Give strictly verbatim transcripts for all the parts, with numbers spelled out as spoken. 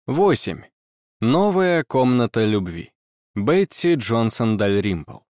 восемь. Новая комната любви. Бетти Джонсон Дальримпл.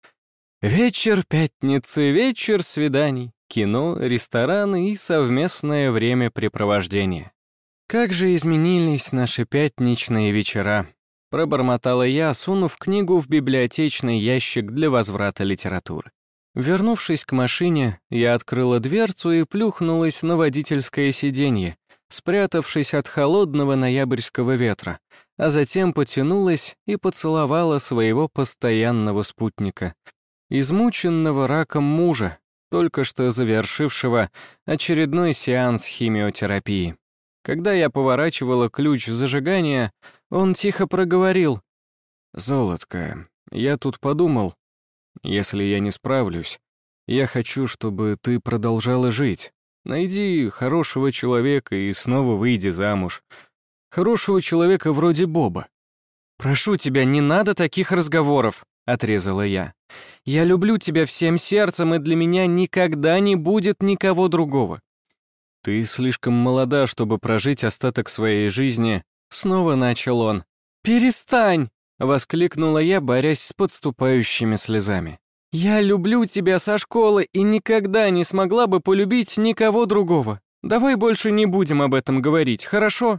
Вечер пятницы, вечер свиданий, кино, рестораны и совместное времяпрепровождение. Как же изменились наши пятничные вечера, пробормотала я, сунув книгу в библиотечный ящик для возврата литературы. Вернувшись к машине, я открыла дверцу и плюхнулась на водительское сиденье, спрятавшись от холодного ноябрьского ветра, а затем потянулась и поцеловала своего постоянного спутника, измученного раком мужа, только что завершившего очередной сеанс химиотерапии. Когда я поворачивала ключ зажигания, он тихо проговорил: «Золотко, я тут подумал, если я не справлюсь, я хочу, чтобы ты продолжала жить. Найди хорошего человека и снова выйди замуж. Хорошего человека вроде Боба». «Прошу тебя, не надо таких разговоров», — отрезала я. «Я люблю тебя всем сердцем, и для меня никогда не будет никого другого». «Ты слишком молода, чтобы прожить остаток своей жизни», — снова начал он. «Перестань!» — воскликнула я, борясь с подступающими слезами. «Я люблю тебя со школы и никогда не смогла бы полюбить никого другого. Давай больше не будем об этом говорить, хорошо?»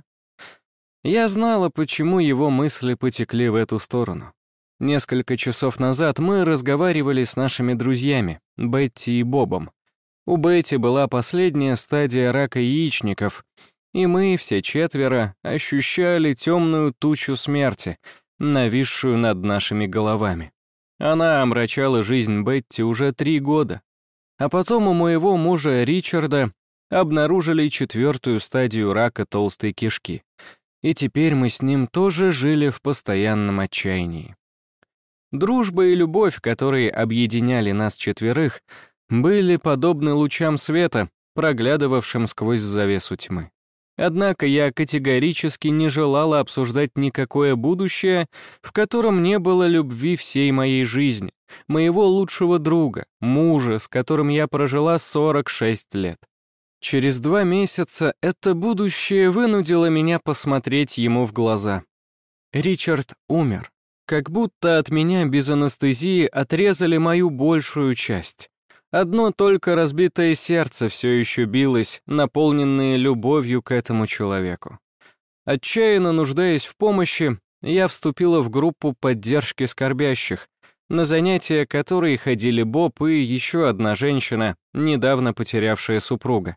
Я знала, почему его мысли потекли в эту сторону. Несколько часов назад мы разговаривали с нашими друзьями, Бетти и Бобом. У Бетти была последняя стадия рака яичников, и мы, все четверо, ощущали темную тучу смерти, нависшую над нашими головами. Она омрачала жизнь Бетти уже три года. А потом у моего мужа Ричарда обнаружили четвертую стадию рака толстой кишки. И теперь мы с ним тоже жили в постоянном отчаянии. Дружба и любовь, которые объединяли нас четверых, были подобны лучам света, проглядывавшим сквозь завесу тьмы. Однако я категорически не желала обсуждать никакое будущее, в котором не было любви всей моей жизни, моего лучшего друга, мужа, с которым я прожила сорок шесть лет. Через два месяца это будущее вынудило меня посмотреть ему в глаза. Ричард умер. Как будто от меня без анестезии отрезали мою большую часть. Одно только разбитое сердце все еще билось, наполненное любовью к этому человеку. Отчаянно нуждаясь в помощи, я вступила в группу поддержки скорбящих, на занятия которой ходили Боб и еще одна женщина, недавно потерявшая супруга.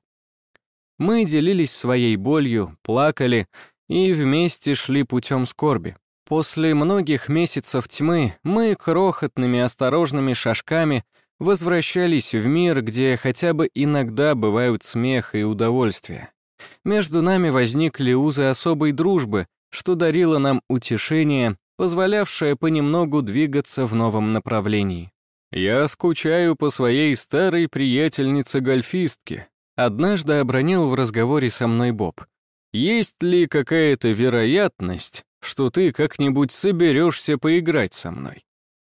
Мы делились своей болью, плакали и вместе шли путем скорби. После многих месяцев тьмы мы крохотными осторожными шажками возвращались в мир, где хотя бы иногда бывают смех и удовольствие. Между нами возникли узы особой дружбы, что дарило нам утешение, позволявшее понемногу двигаться в новом направлении. «Я скучаю по своей старой приятельнице-гольфистке», однажды обронил в разговоре со мной Боб. «Есть ли какая-то вероятность, что ты как-нибудь соберешься поиграть со мной?»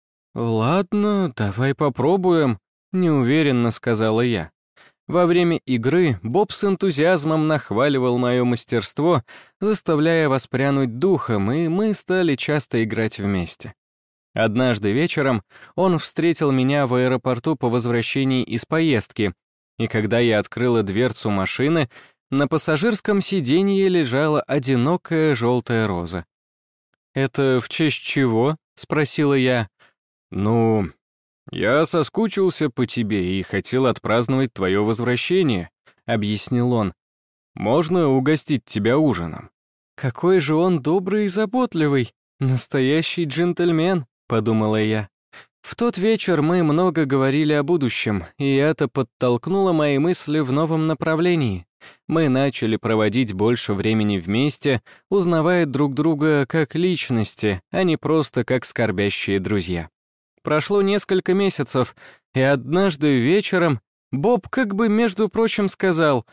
«Ладно, давай попробуем», — неуверенно сказала я. Во время игры Боб с энтузиазмом нахваливал мое мастерство, заставляя воспрянуть духом, и мы стали часто играть вместе. Однажды вечером он встретил меня в аэропорту по возвращении из поездки, и когда я открыла дверцу машины, на пассажирском сиденье лежала одинокая желтая роза. «Это в честь чего?» — спросила я. «Ну, я соскучился по тебе и хотел отпраздновать твое возвращение», — объяснил он. «Можно угостить тебя ужином?» «Какой же он добрый и заботливый, настоящий джентльмен», — подумала я. В тот вечер мы много говорили о будущем, и это подтолкнуло мои мысли в новом направлении. Мы начали проводить больше времени вместе, узнавая друг друга как личности, а не просто как скорбящие друзья. Прошло несколько месяцев, и однажды вечером Боб как бы, между прочим, сказал: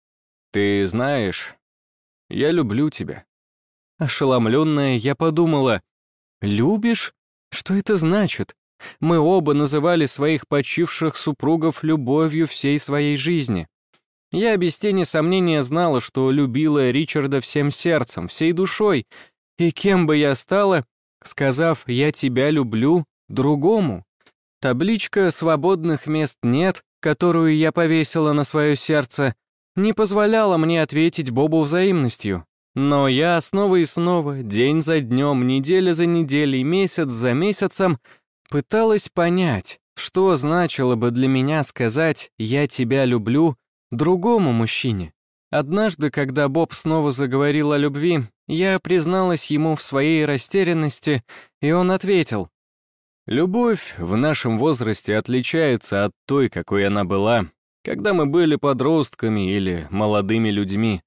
«Ты знаешь, я люблю тебя». Ошеломленная, я подумала: «Любишь? Что это значит?» Мы оба называли своих почивших супругов любовью всей своей жизни. Я без тени сомнения знала, что любила Ричарда всем сердцем, всей душой, и кем бы я стала, сказав «я тебя люблю» другому. Табличка «свободных мест нет», которую я повесила на свое сердце, не позволяла мне ответить Бобу взаимностью. Но я снова и снова, день за днем, неделя за неделей, месяц за месяцем пыталась понять, что значило бы для меня сказать «я тебя люблю» другому мужчине. Однажды, когда Боб снова заговорил о любви, я призналась ему в своей растерянности, и он ответил: «Любовь в нашем возрасте отличается от той, какой она была, когда мы были подростками или молодыми людьми».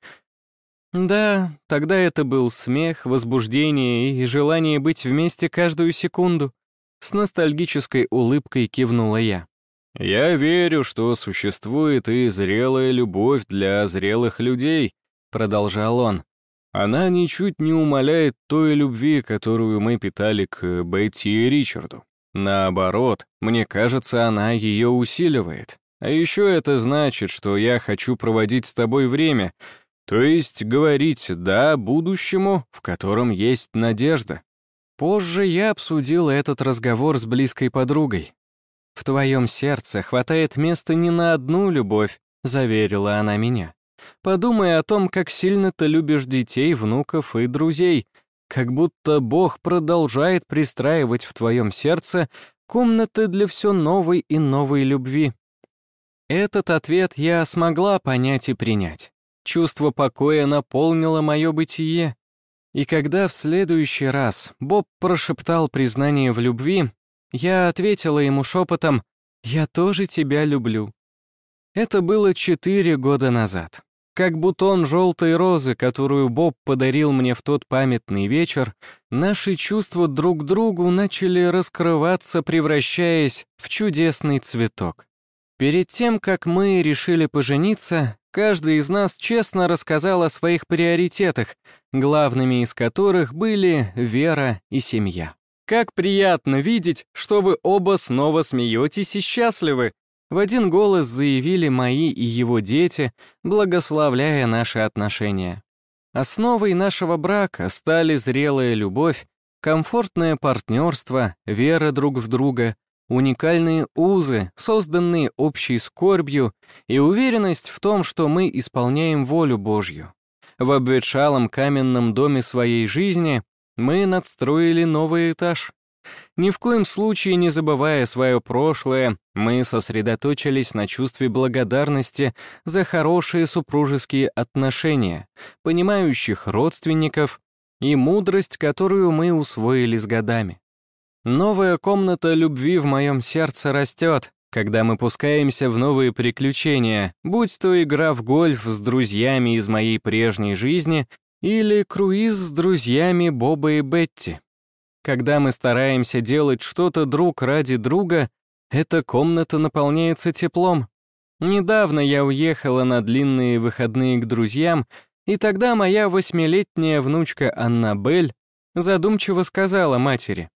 Да, тогда это был смех, возбуждение и желание быть вместе каждую секунду. С ностальгической улыбкой кивнула я. «Я верю, что существует и зрелая любовь для зрелых людей», — продолжал он. «Она ничуть не умаляет той любви, которую мы питали к Бетти и Ричарду. Наоборот, мне кажется, она ее усиливает. А еще это значит, что я хочу проводить с тобой время, то есть говорить «да» будущему, в котором есть надежда». Позже я обсудил этот разговор с близкой подругой. «В твоем сердце хватает места не на одну любовь», — заверила она меня. «Подумай о том, как сильно ты любишь детей, внуков и друзей, как будто Бог продолжает пристраивать в твоем сердце комнаты для все новой и новой любви». Этот ответ я смогла понять и принять. Чувство покоя наполнило мое бытие. И когда в следующий раз Боб прошептал признание в любви, я ответила ему шепотом «Я тоже тебя люблю». Это было четыре года назад. Как бутон желтой розы, которую Боб подарил мне в тот памятный вечер, наши чувства друг к другу начали раскрываться, превращаясь в чудесный цветок. Перед тем, как мы решили пожениться, каждый из нас честно рассказал о своих приоритетах, главными из которых были вера и семья. «Как приятно видеть, что вы оба снова смеетесь и счастливы!» В один голос заявили мои и его дети, благословляя наши отношения. Основой нашего брака стали зрелая любовь, комфортное партнерство, вера друг в друга, уникальные узы, созданные общей скорбью, и уверенность в том, что мы исполняем волю Божью. В обветшалом каменном доме своей жизни мы надстроили новый этаж. Ни в коем случае не забывая свое прошлое, мы сосредоточились на чувстве благодарности за хорошие супружеские отношения, понимающих родственников и мудрость, которую мы усвоили с годами. Новая комната любви в моем сердце растет, когда мы пускаемся в новые приключения, будь то игра в гольф с друзьями из моей прежней жизни или круиз с друзьями Боба и Бетти. Когда мы стараемся делать что-то друг ради друга, эта комната наполняется теплом. Недавно я уехала на длинные выходные к друзьям, и тогда моя восьмилетняя внучка Аннабель задумчиво сказала матери: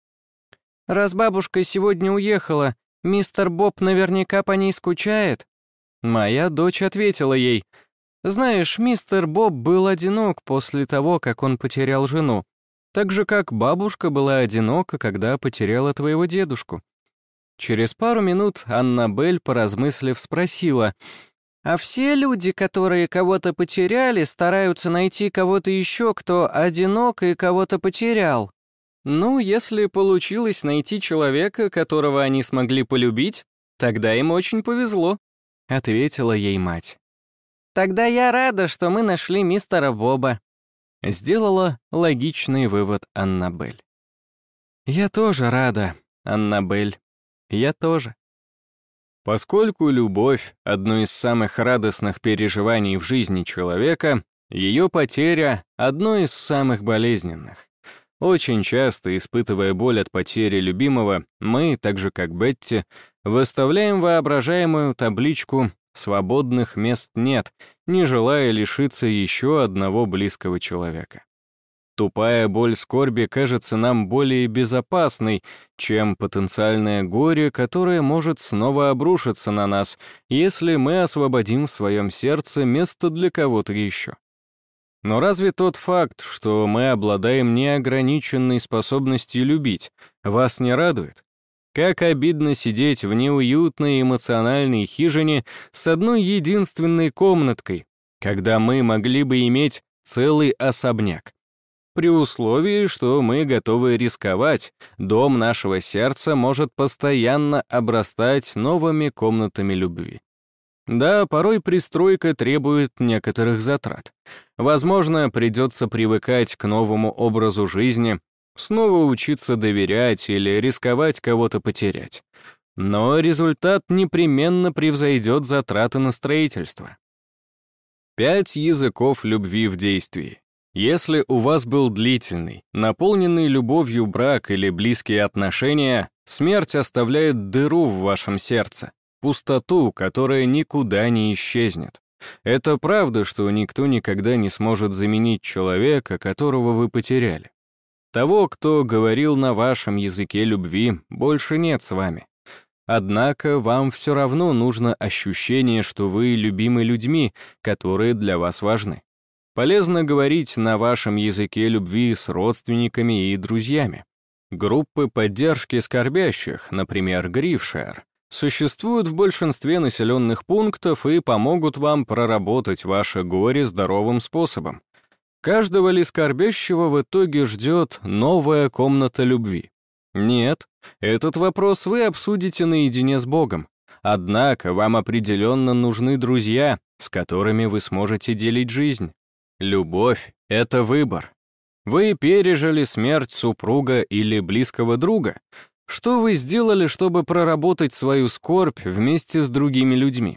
«Раз бабушка сегодня уехала, мистер Боб наверняка по ней скучает». Моя дочь ответила ей: «Знаешь, мистер Боб был одинок после того, как он потерял жену, так же, как бабушка была одинока, когда потеряла твоего дедушку». Через пару минут Аннабель, поразмыслив, спросила: «А все люди, которые кого-то потеряли, стараются найти кого-то еще, кто одинок и кого-то потерял?» «Ну, если получилось найти человека, которого они смогли полюбить, тогда им очень повезло», — ответила ей мать. «Тогда я рада, что мы нашли мистера Боба», — сделала логичный вывод Аннабель. «Я тоже рада, Аннабель. Я тоже». Поскольку любовь — одно из самых радостных переживаний в жизни человека, ее потеря — одно из самых болезненных. Очень часто, испытывая боль от потери любимого, мы, так же как Бетти, выставляем воображаемую табличку «Свободных мест нет», не желая лишиться еще одного близкого человека. Тупая боль скорби кажется нам более безопасной, чем потенциальное горе, которое может снова обрушиться на нас, если мы освободим в своем сердце место для кого-то еще. Но разве тот факт, что мы обладаем неограниченной способностью любить, вас не радует? Как обидно сидеть в неуютной эмоциональной хижине с одной единственной комнаткой, когда мы могли бы иметь целый особняк. При условии, что мы готовы рисковать, дом нашего сердца может постоянно обрастать новыми комнатами любви. Да, порой пристройка требует некоторых затрат. Возможно, придется привыкать к новому образу жизни, снова учиться доверять или рисковать кого-то потерять. Но результат непременно превзойдет затраты на строительство. Пять языков любви в действии. Если у вас был длительный, наполненный любовью брак или близкие отношения, смерть оставляет дыру в вашем сердце, пустоту, которая никуда не исчезнет. Это правда, что никто никогда не сможет заменить человека, которого вы потеряли. Того, кто говорил на вашем языке любви, больше нет с вами. Однако вам все равно нужно ощущение, что вы любимы людьми, которые для вас важны. Полезно говорить на вашем языке любви с родственниками и друзьями. Группы поддержки скорбящих, например, Грифшер, существуют в большинстве населенных пунктов и помогут вам проработать ваше горе здоровым способом. Каждого ли скорбящего в итоге ждет новая комната любви? Нет, этот вопрос вы обсудите наедине с Богом. Однако вам определенно нужны друзья, с которыми вы сможете делить жизнь. Любовь — это выбор. Вы пережили смерть супруга или близкого друга. Что вы сделали, чтобы проработать свою скорбь вместе с другими людьми?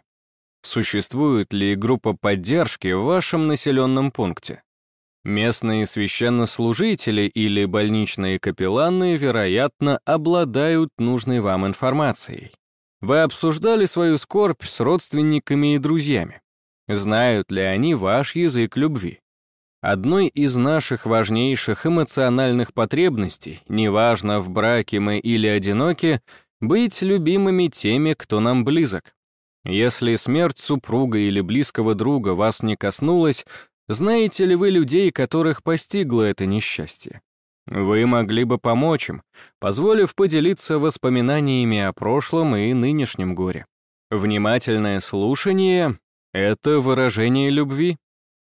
Существует ли группа поддержки в вашем населенном пункте? Местные священнослужители или больничные капелланы, вероятно, обладают нужной вам информацией. Вы обсуждали свою скорбь с родственниками и друзьями. Знают ли они ваш язык любви? Одной из наших важнейших эмоциональных потребностей, неважно, в браке мы или одиноки, быть любимыми теми, кто нам близок. Если смерть супруга или близкого друга вас не коснулась, знаете ли вы людей, которых постигло это несчастье? Вы могли бы помочь им, позволив поделиться воспоминаниями о прошлом и нынешнем горе. Внимательное слушание — это выражение любви.